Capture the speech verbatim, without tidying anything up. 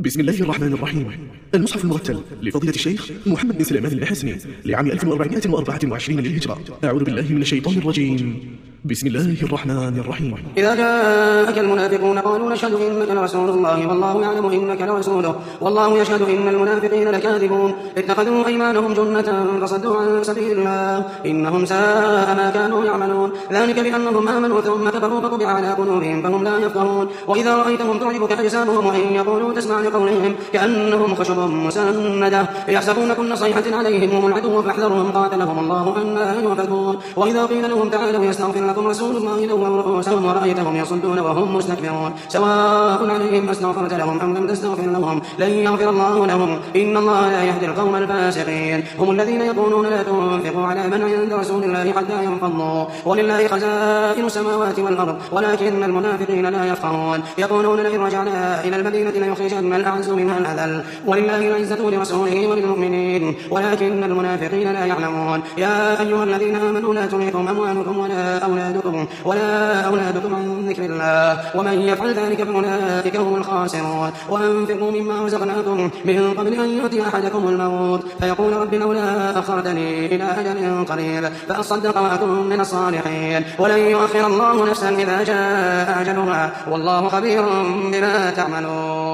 بسم الله الرحمن الرحيم. المصحف المرتل لفضيلة الشيخ محمد بن سليمان الحسني لعام ألف وأربعمائة وأربعة وعشرين للهجرة. أعوذ بالله من الشيطان الرجيم. بسم الله الرحمن الرحيم. إذا جاءك المنافقون قالوا نشهد إنك لرسول الله والله يعلم إنك لرسوله والله يشهد إن المنافقين لكاذبون اتخذوا أيمانهم جنة فصدوا عن سبيل الله إنهم ساء ما كانوا يعملون ذلك بأنهم آمنوا ثم كفروا فطبع على قلوبهم فهم لا يفقهون وإذا رأيتهم تعجبك أجسامهم وإن يقولوا تسمع لقولهم كأنهم خشب مسندة يحسبون كل صيحة عليهم هم العدو فاحذرهم قاتلهم الله أنى يؤفكون وإذا قيل لهم تعالوا يستغفر لكم رسول الله لووا رؤوسهم ورأيتهم يصدون وهم مستكبرون سواء عليهم أستغفرت لهم أم لم تستغفر لهم لن يغفر الله لهم إن الله لا يهدي القوم الفاسقين هم الذين يقولون لا تنفقوا على من عند رسول الله حتى ينفضوا ولله خزائن السماوات والأرض ولكن المنافقين لا يفقهون يقولون لئن رجعنا إلى المدينة ليخرجن الأعز منها الأذل ولله العزة لرسوله وللمؤمنين ولكن المنافقين لا يعلمون يا أيها الذين آمنوا لا تلهكم أموالكم ولا أولادكم ولا أولادكم عن ذكر الله ومن يفعل ذلك فأولئك هم الخاسرون وأنفقوا مما رزقناكم من قبل أن يأتي أحدكم الموت فيقول رب لولا أخرتني إلى أجل قريب فأصدق وأكن من الصالحين ولن يؤخر الله نفسا إذا جاء أجلها والله خبير بما تعملون.